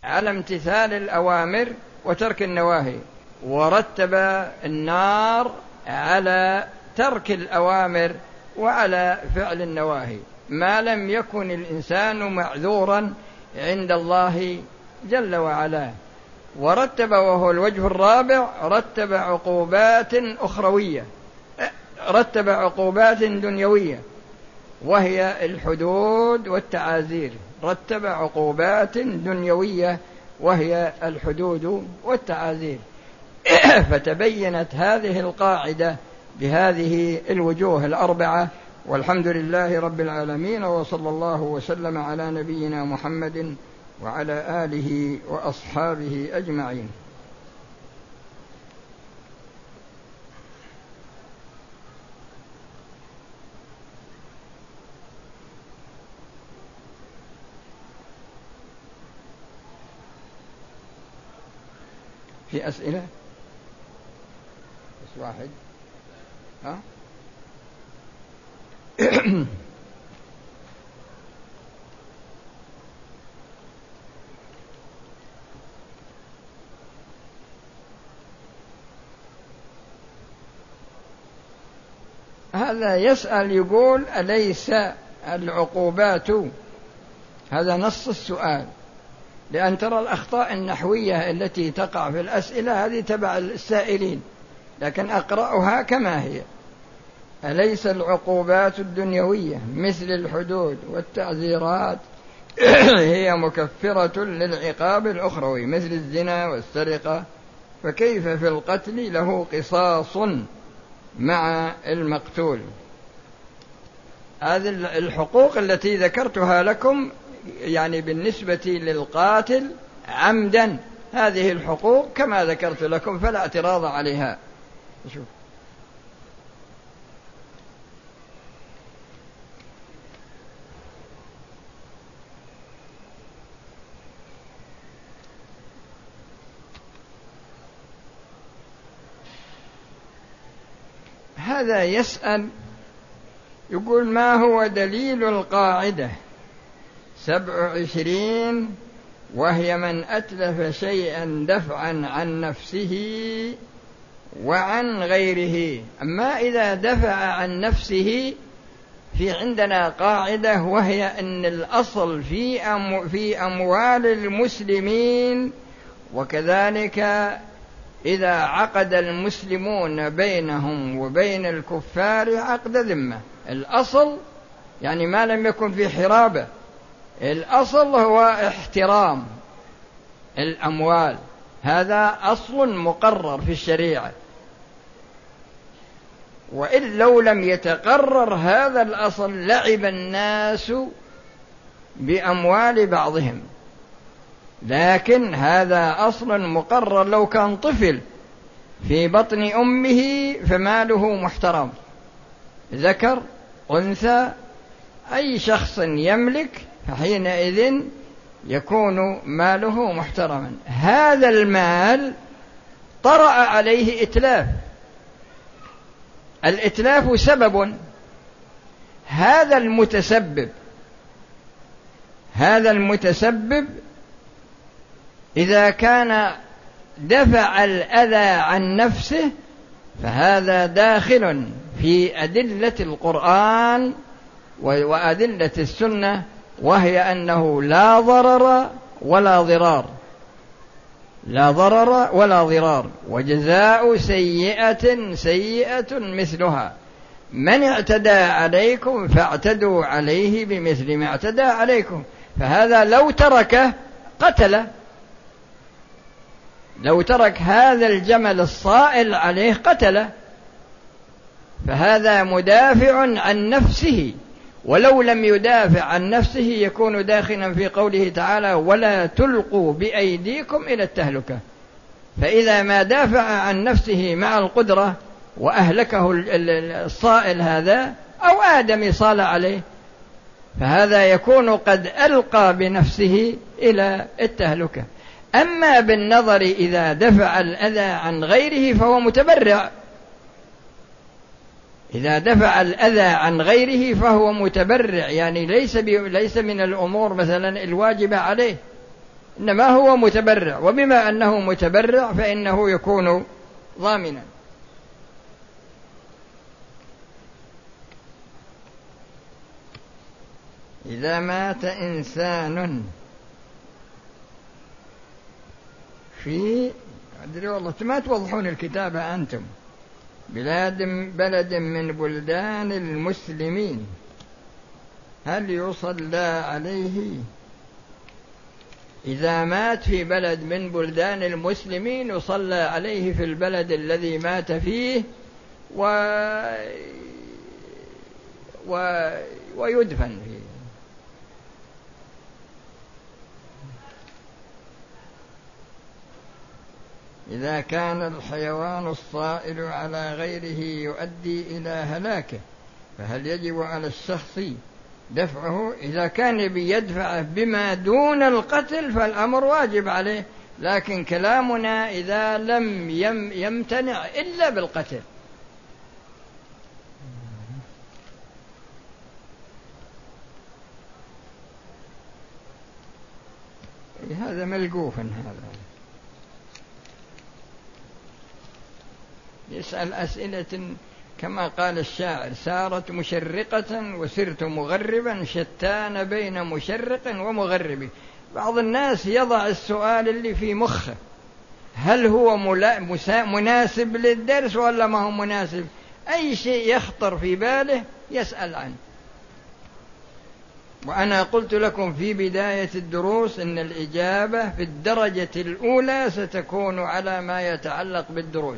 على امتثال الأوامر وترك النواهي، ورتب النار على ترك الأوامر وعلى فعل النواهي ما لم يكن الإنسان معذورا عند الله جل وعلا. ورتب، وهو الوجه الرابع، رتب عقوبات أخروية، رتب عقوبات دنيوية وهي الحدود والتعازير، رتب عقوبات دنيوية وهي الحدود والتعازير. فتبينت هذه القاعدة بهذه الوجوه الأربعة. والحمد لله رب العالمين، وصلى الله وسلم على نبينا محمد وعلى آله وأصحابه أجمعين. في أسئلة؟ بس واحد. ها؟ هذا يسأل يقول: أليس العقوبات، هذا نص السؤال، لأن ترى الأخطاء النحوية التي تقع في الأسئلة هذه تبع السائلين، لكن أقرأها كما هي: أليس العقوبات الدنيوية مثل الحدود والتعزيرات هي مكفرة للعقاب الأخروي مثل الزنا والسرقة، فكيف في القتل له قصاص مع المقتول؟ هذه الحقوق التي ذكرتها لكم يعني بالنسبة للقاتل عمدا، هذه الحقوق كما ذكرت لكم فلا اعتراض عليها. شوف. هذا يسأل يقول: ما هو دليل القاعدة 27 وهي من أتلف شيئا دفعا عن نفسه وعن غيره؟ أما إذا دفع عن نفسه في عندنا قاعدة، وهي أن الأصل في أموال المسلمين، وكذلك إذا عقد المسلمون بينهم وبين الكفار عقد ذمة، الأصل يعني ما لم يكن في حرابة، الأصل هو احترام الأموال، هذا أصل مقرر في الشريعة. وإن لو لم يتقرر هذا الأصل لعب الناس بأموال بعضهم، لكن هذا أصل مقرر. لو كان طفل في بطن أمه فماله محترم، ذكر أنثى أي شخص يملك، فحينئذ يكون ماله محترما. هذا المال طرأ عليه إتلاف، الإتلاف سبب، هذا المتسبب إذا كان دفع الأذى عن نفسه فهذا داخل في أدلة القرآن وأدلة السنة، وهي أنه لا ضرر ولا ضرار، لا ضرر ولا ضرار، وجزاء سيئة سيئة مثلها، من اعتدى عليكم فاعتدوا عليه بمثل ما اعتدى عليكم. فهذا لو تركه قتله، لو ترك هذا الجمل الصائل عليه قتله، فهذا مدافع عن نفسه. ولو لم يدافع عن نفسه يكون داخلا في قوله تعالى: ولا تلقوا بأيديكم إلى التهلكة. فإذا ما دافع عن نفسه مع القدرة وأهلكه الصائل هذا أو آدمي صال عليه، فهذا يكون قد ألقى بنفسه إلى التهلكة. أما بالنظر إذا دفع الأذى عن غيره فهو متبرع، إذا دفع الأذى عن غيره فهو متبرع، يعني ليس من الأمور مثلا الواجبة عليه، إنما هو متبرع، وبما أنه متبرع فإنه يكون ضامنا. إذا مات إنسان في أدري والله ما توضحون الكتابة أنتم، بلد من بلدان المسلمين، هل يصلى عليه؟ إذا مات في بلد من بلدان المسلمين يصلى عليه في البلد الذي مات فيه ويدفن فيه. إذا كان الحيوان الصائل على غيره يؤدي إلى هلاكه فهل يجب على الشخص دفعه؟ إذا كان بيدفعه بما دون القتل فالأمر واجب عليه، لكن كلامنا إذا لم يمتنع إلا بالقتل. هذا ملقوف. هذا يسأل أسئلة كما قال الشاعر: سارت مشرقة وسرت مغربا شتان بين مشرق ومغرب. بعض الناس يضع السؤال اللي في مخه، هل هو مناسب للدرس ولا ما هو مناسب؟ أي شيء يخطر في باله يسأل عنه. وأنا قلت لكم في بداية الدروس إن الإجابة في الدرجة الأولى ستكون على ما يتعلق بالدروس.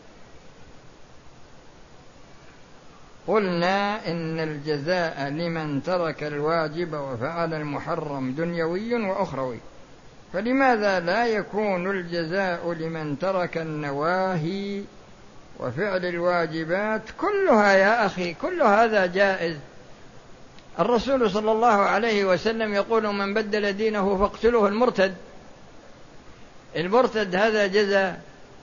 قلنا إن الجزاء لمن ترك الواجب وفعل المحرم دنيوي وأخروي، فلماذا لا يكون الجزاء لمن ترك النواهي وفعل الواجبات كلها؟ يا أخي كل هذا جائز. الرسول صلى الله عليه وسلم يقول: من بدل دينه فاقتلوه. المرتد هذا جزاء.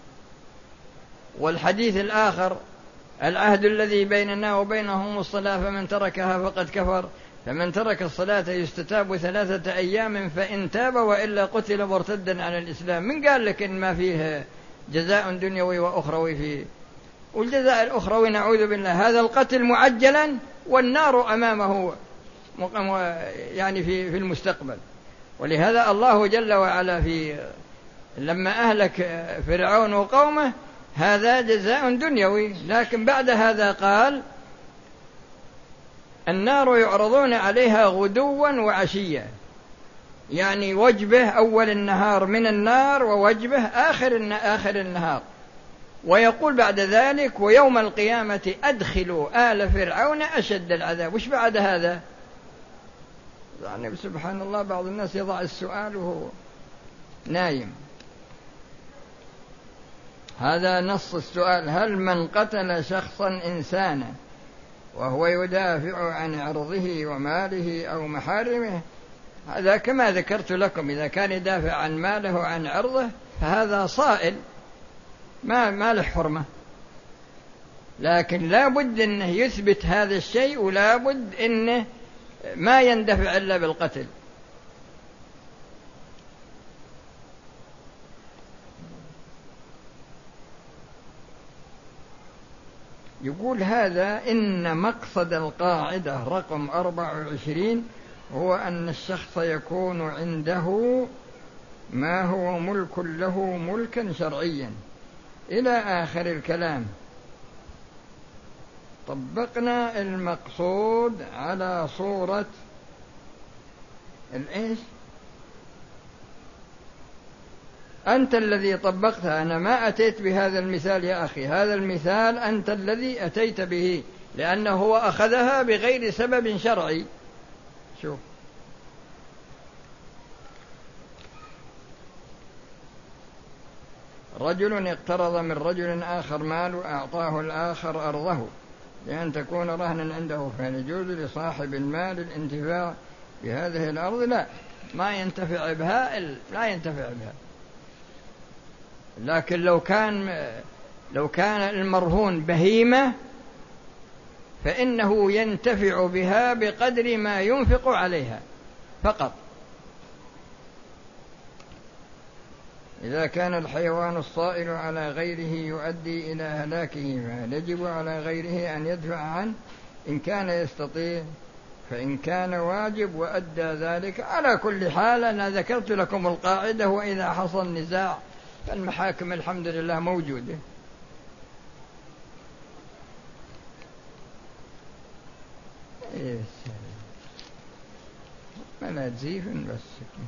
والحديث الآخر: العهد الذي بيننا وبينهم الصلاة فمن تركها فقد كفر، فمن ترك الصلاة يستتاب 3 أيام فإن تاب وإلا قتل مرتدا عن الإسلام. من قال لك إن ما فيه جزاء دنيوي وأخروي فيه؟ والجزاء الأخروي نعوذ بالله هذا القتل معجلا والنار أمامه يعني في المستقبل. ولهذا الله جل وعلا لما أهلك فرعون وقومه هذا جزاء دنيوي، لكن بعد هذا قال: النار يعرضون عليها غدوا وعشيا، يعني وجبه أول النهار من النار ووجبه آخر النهار. ويقول بعد ذلك: ويوم القيامة أدخلوا آل فرعون أشد العذاب. وش بعد هذا؟ يعني سبحان الله، بعض الناس يضع السؤال وهو نايم. هذا نص السؤال: هل من قتل شخصا إنسانا وهو يدافع عن عرضه وماله أو محارمه، هذا كما ذكرت لكم إذا كان يدافع عن ماله وعن عرضه فهذا صائل ما له حرمة، لكن لا بد أنه يثبت هذا الشيء ولا بد أنه ما يندفع إلا بالقتل. يقول هذا: إن مقصد القاعدة رقم 24 هو أن الشخص يكون عنده ما هو ملك له ملكا شرعيا إلى آخر الكلام. طبقنا المقصود على صورة الإيش؟ أنت الذي طبقتها، أنا ما أتيت بهذا المثال يا أخي، هذا المثال أنت الذي أتيت به، لأنه هو أخذها بغير سبب شرعي. شوف: رجل اقترض من رجل آخر مال وأعطاه الآخر أرضه لأن تكون رهنا عنده، فهل يجوز لصاحب المال الانتفاع بهذه الأرض؟ لا، ما ينتفع بها، لا ينتفع بها. لكن لو كان المرهون بهيمة فإنه ينتفع بها بقدر ما ينفق عليها فقط. إذا كان الحيوان الصائل على غيره يؤدي إلى هلاكه فهل يجب على غيره أن يدفع عنه إن كان يستطيع؟ فإن كان واجب وأدى ذلك على كل حال. أنا ذكرت لكم القاعدة، وإذا حصل نزاع فالمحاكم الحمد لله موجودة. ما تزيف بس.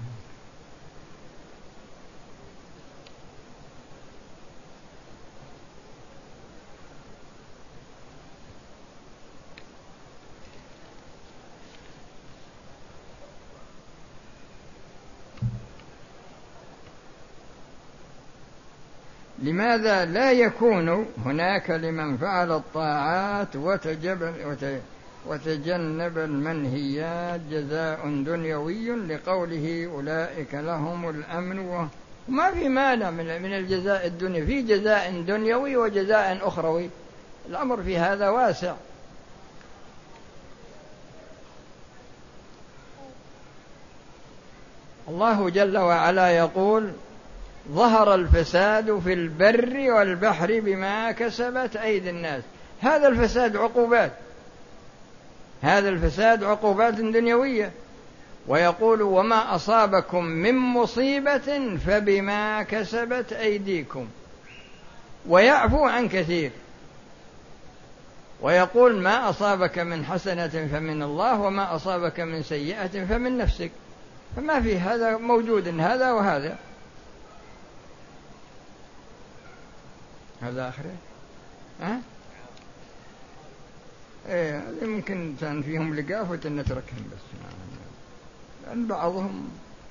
لماذا لا يكون هناك لمن فعل الطاعات وتجنب المنهيات جزاء دنيوي لقوله أولئك لهم الأمن؟ وما في مانع من الجزاء الدنيوي، في جزاء دنيوي وجزاء أخروي، الأمر في هذا واسع. الله جل وعلا يقول ظهر الفساد في البر والبحر بما كسبت أيدي الناس. هذا الفساد عقوبات، هذا الفساد عقوبات دنيوية. ويقول وما أصابكم من مصيبة فبما كسبت أيديكم، ويعفو عن كثير. ويقول ما أصابك من حسنة فمن الله وما أصابك من سيئة فمن نفسك. فما في هذا موجود، هذا وهذا. هذا آخره. يمكن كان فيهم لقافة نتركهم بس، لأن بعضهم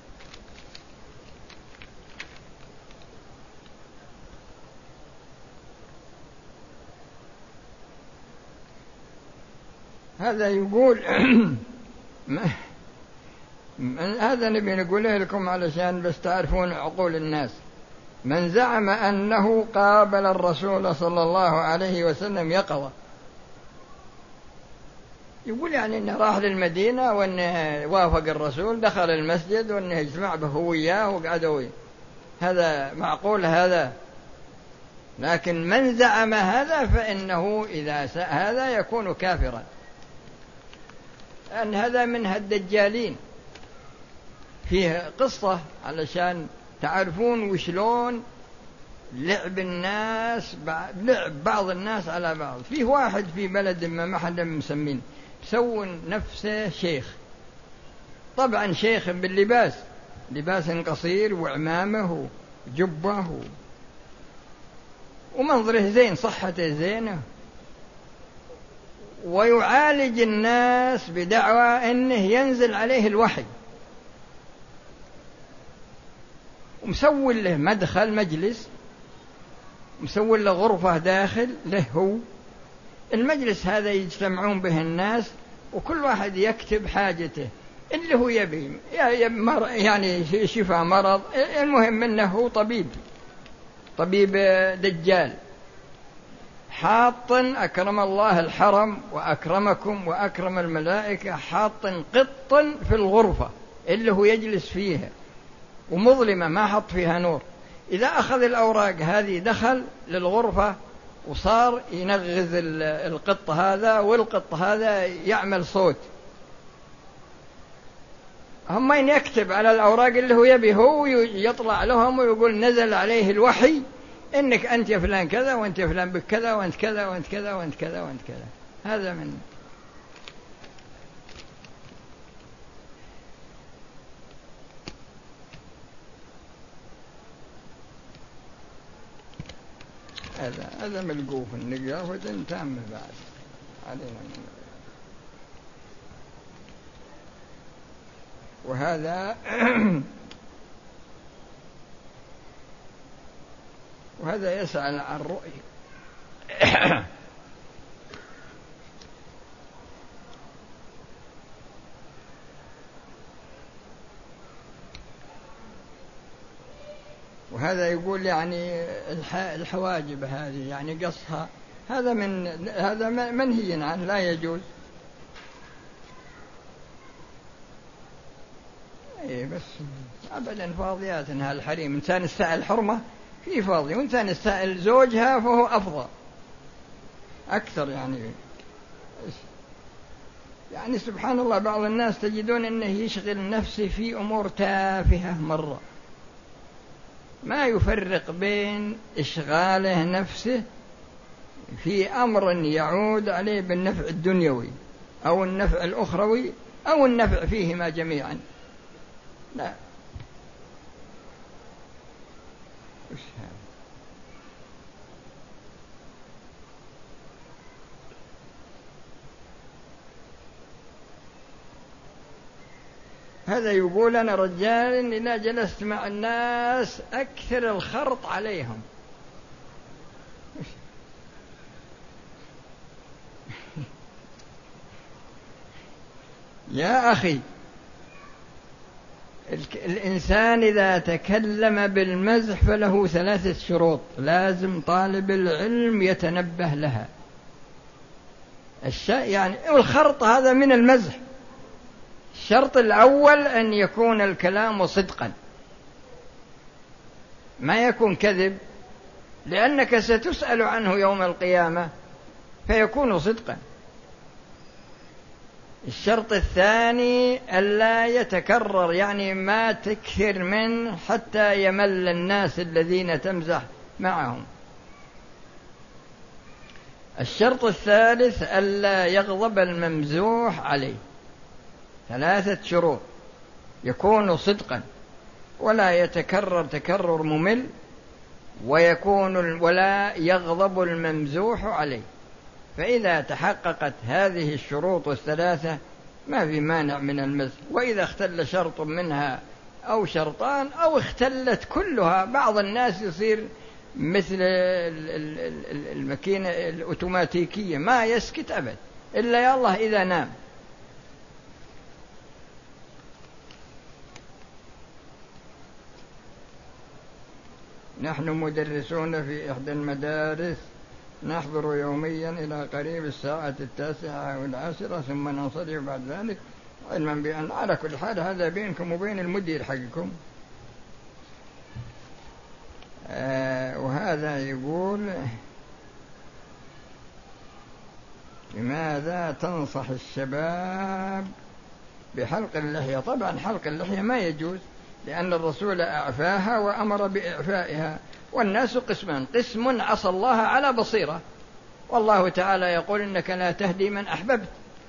هذا يقول هذا نبي نقوله لكم علشان بس تعرفون عقول الناس. من زعم أنه قابل الرسول صلى الله عليه وسلم يقظة، يقول يعني أنه راح للمدينة وأنه وافق الرسول، دخل المسجد وأنه يجمع به وياه وقعدوا. هذا معقول هذا؟ لكن من زعم هذا فإنه إذا هذا يكون كافرا، لأن هذا من الدجالين. فيه قصة علشان تعرفون وشلون لعب الناس، لعب بعض الناس على بعض. فيه واحد في بلد ما حدا مسمين، سوون نفسه شيخ، طبعا شيخ باللباس، لباس قصير وعمامه وجبه ومنظره زين، صحته زينة، ويعالج الناس بدعوى أنه ينزل عليه الوحي، ومسوي له مدخل مجلس، مسوي له غرفة داخل له هو. المجلس هذا يجتمعون به الناس، وكل واحد يكتب حاجته اللي هو يبي، يعني شفاء مرض، المهم أنه هو طبيب دجال، حاط أكرم الله الحرم وأكرمكم وأكرم الملائكة، حاط قط في الغرفة اللي هو يجلس فيها، ومظلمة ما حط فيها نور. إذا أخذ الأوراق هذه دخل للغرفة وصار ينغز القط هذا، والقط هذا يعمل صوت. هم يكتب على الأوراق اللي هو يبي، هو يطلع لهم ويقول نزل عليه الوحي إنك أنت يا فلان كذا، وأنت يا فلان بكذا، وأنت كذا وأنت كذا وأنت كذا وأنت كذا. هذا من هذا ملقوف النقافة تامة بعد علينا. وهذا يسأل عن رؤية. وهذا يقول يعني الحواجب هذه يعني قصها، هذا منهي عنه، لا يجوز. بس أبدا فاضيات إنها الحريم. إنسان يستاهل حرمة في فاضي، وإنسان يستاهل زوجها فهو أفضل أكثر. يعني سبحان الله، بعض الناس تجدون أنه يشغل نفسه في أمور تافهة مرة، ما يفرق بين إشغاله نفسه في أمر يعود عليه بالنفع الدنيوي أو النفع الأخروي أو النفع فيهما جميعا. لا، هذا يقول أنا رجال إذا جلست مع الناس أكثر الخرط عليهم. يا أخي، الإنسان إذا تكلم بالمزح فله 3 شروط لازم طالب العلم يتنبه لها. والخرط هذا من المزح. الشرط الأول أن يكون الكلام صدقا، ما يكون كذب، لأنك ستسأل عنه يوم القيامة فيكون صدقا. الشرط الثاني ألا يتكرر، يعني ما تكثر منه حتى يمل الناس الذين تمزح معهم. الشرط الثالث ألا يغضب الممزوح عليه. 3 شروط: يكون صدقا، ولا يتكرر تكرر ممل، ولا يغضب الممزوح عليه. فإذا تحققت هذه الشروط ال3 ما في مانع من المزح. وإذا اختل شرط منها أو شرطان أو اختلت كلها، بعض الناس يصير مثل الماكينة الأوتوماتيكية ما يسكت أبد إلا يا الله إذا نام. نحن مدرسون في إحدى المدارس نحضر يوميا إلى قريب الساعة 9 أو 10 ثم ننصرف بعد ذلك، علما بأن على كل حال هذا بينكم وبين المدير حقكم. وهذا يقول: لماذا تنصح الشباب بحلق اللحية؟ طبعا حلق اللحية ما يجوز، لأن الرسول أعفاها وأمر بإعفائها. والناس قسمان: قسم عصى الله على بصيرة، والله تعالى يقول إنك لا تهدي من أحببت.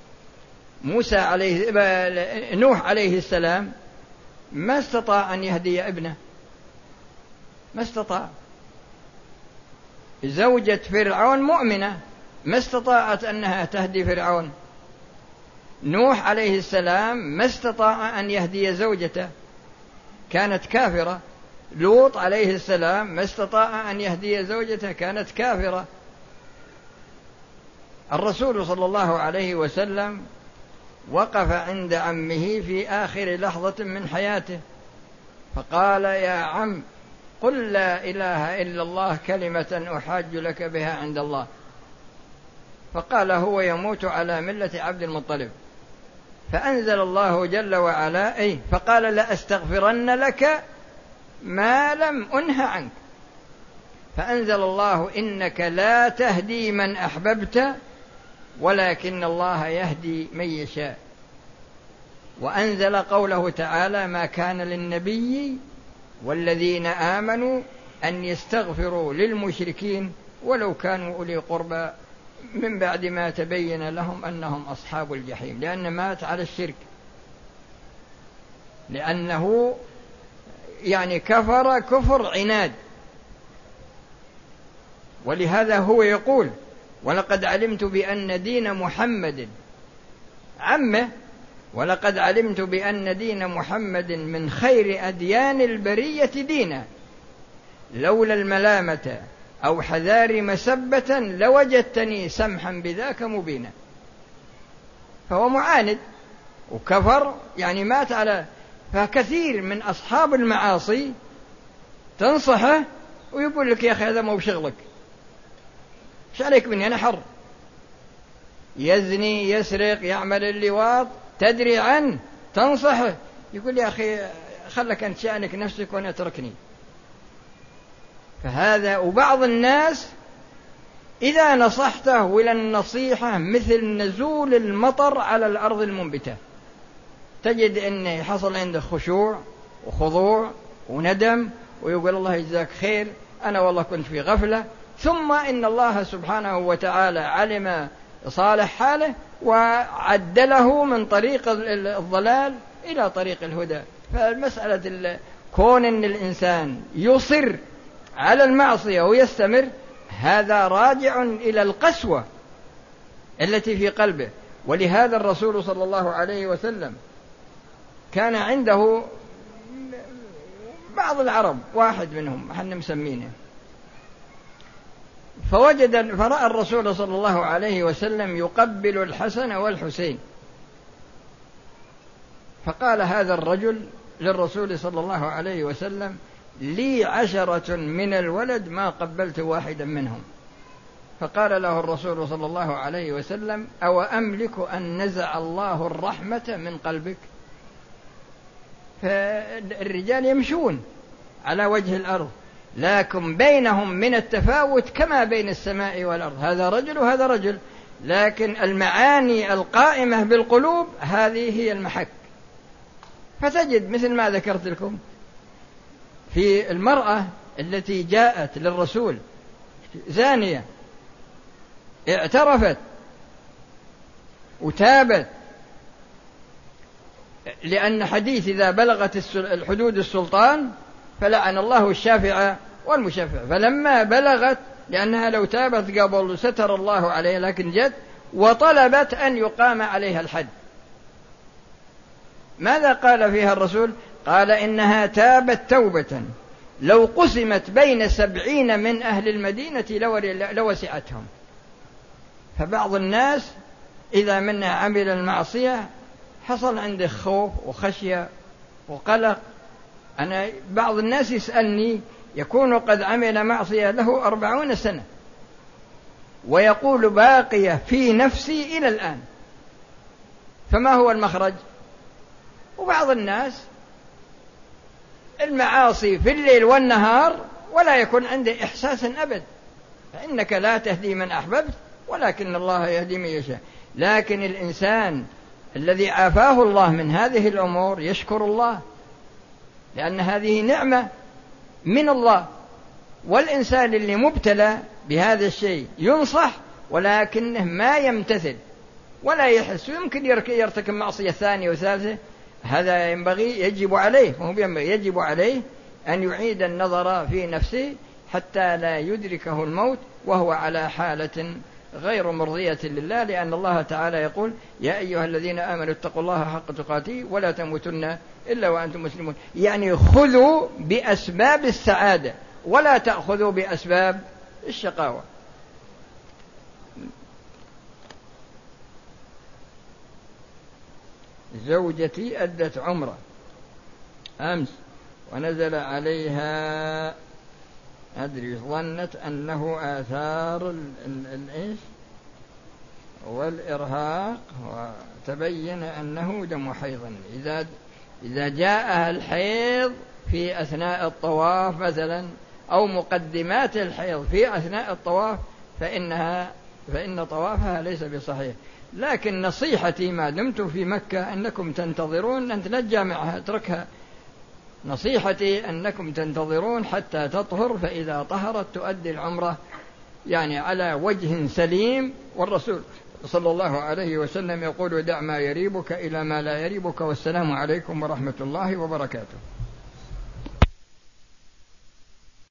نوح عليه السلام ما استطاع أن يهدي ابنه، ما استطاع. زوجة فرعون مؤمنة ما استطاعت أنها تهدي فرعون. نوح عليه السلام ما استطاع أن يهدي زوجته، كانت كافرة. لوط عليه السلام ما استطاع أن يهدي زوجته، كانت كافرة. الرسول صلى الله عليه وسلم وقف عند عمه في آخر لحظة من حياته فقال: يا عم، قل لا إله إلا الله كلمة أحاج لك بها عند الله. فقال هو يموت على ملة عبد المطلب. فأنزل الله جل وعلا فقال: لأستغفرن لك ما لم أنه عنك. فأنزل الله: إنك لا تهدي من أحببت ولكن الله يهدي من يشاء. وأنزل قوله تعالى: ما كان للنبي والذين آمنوا أن يستغفروا للمشركين ولو كانوا أولي قربى من بعد ما تبين لهم أنهم أصحاب الجحيم، لأن مات على الشرك، لأنه كفر كفر عناد. ولهذا هو يقول: ولقد علمت بأن دين محمد عمه، ولقد علمت بأن دين محمد من خير أديان البرية دينا، لولا الملامة أو حذار مسبة لوجدتني سمحا بذاك مبينا. فهو معاند وكفر، مات على. فكثير من أصحاب المعاصي تنصحه ويقول لك: يا أخي هذا مو بشغلك، ايش عليك مني، أنا حر. يزني، يسرق، يعمل اللواط، تدري عنه، تنصحه، يقول: يا أخي خلك أنت شأنك نفسك وأنا اتركني. فهذا. وبعض الناس إذا نصحته ولا النصيحة مثل نزول المطر على الأرض المنبتة، تجد أنه حصل عنده خشوع وخضوع وندم ويقول الله يجزاك خير، أنا والله كنت في غفلة، ثم إن الله سبحانه وتعالى علم صالح حاله وعدله من طريق الضلال إلى طريق الهدى. فالمسألة كون أن الإنسان يصر على المعصية ويستمر، هذا راجع إلى القسوة التي في قلبه. ولهذا الرسول صلى الله عليه وسلم كان عنده بعض العرب، واحد منهم احنا مسمينه، فرأى الرسول صلى الله عليه وسلم يقبل الحسن والحسين، فقال هذا الرجل للرسول صلى الله عليه وسلم: لي 10 من الولد ما قبلت واحدا منهم. فقال له الرسول صلى الله عليه وسلم: أو أملك أن نزع الله الرحمة من قلبك؟ فالرجال يمشون على وجه الأرض، لكن بينهم من التفاوت كما بين السماء والأرض، هذا رجل وهذا رجل، لكن المعاني القائمة بالقلوب هذه هي المحك. فتجد مثل ما ذكرت لكم في المرأة التي جاءت للرسول زانية، اعترفت وتابت، لأن حديث إذا بلغت الحدود السلطان فلعن الله الشافع والمشفع. فلما بلغت، لأنها لو تابت قبل ستر الله عليها، لكن جت وطلبت أن يقام عليها الحد. ماذا قال فيها الرسول؟ قال إنها تابت توبة لو قسمت بين 70 من أهل المدينة لوسعتهم. فبعض الناس إذا منها عمل المعصية حصل عنده خوف وخشية وقلق. أنا بعض الناس يسألني يكون قد عمل معصية له 40 سنة ويقول باقية في نفسي إلى الآن، فما هو المخرج؟ وبعض الناس المعاصي في الليل والنهار ولا يكون عنده إحساس أبد، فإنك لا تهدي من أحببت ولكن الله يهدي من يشاء. لكن الإنسان الذي عافاه الله من هذه الأمور يشكر الله، لأن هذه نعمة من الله. والإنسان اللي مبتلى بهذا الشيء ينصح ولكنه ما يمتثل ولا يحس، ويمكن يرتكب معصية ثانية وثالثة، هذا ينبغي يجب عليه أن يعيد النظر في نفسه حتى لا يدركه الموت وهو على حالة غير مرضية لله، لأن الله تعالى يقول: يا أيها الذين آمنوا اتقوا الله حق تقاته ولا تموتن إلا وأنتم مسلمون. يعني خذوا بأسباب السعادة ولا تأخذوا بأسباب الشقاوة. زوجتي أدت عمرة أمس ونزل عليها أدري، ظنت أنه آثار الإيش والإرهاق، وتبين أنه دم حيض. إذا جاءها الحيض في أثناء الطواف مثلا أو مقدمات الحيض في أثناء الطواف فإن طوافها ليس بصحيح. لكن نصيحتي ما دمتم في مكة أنكم تنتظرون، أنت لا تجامعها، اتركها. نصيحتي أنكم تنتظرون حتى تطهر، فإذا طهرت تؤدي العمرة يعني على وجه سليم. والرسول صلى الله عليه وسلم يقول: دع ما يريبك إلى ما لا يريبك، والسلام عليكم ورحمة الله وبركاته.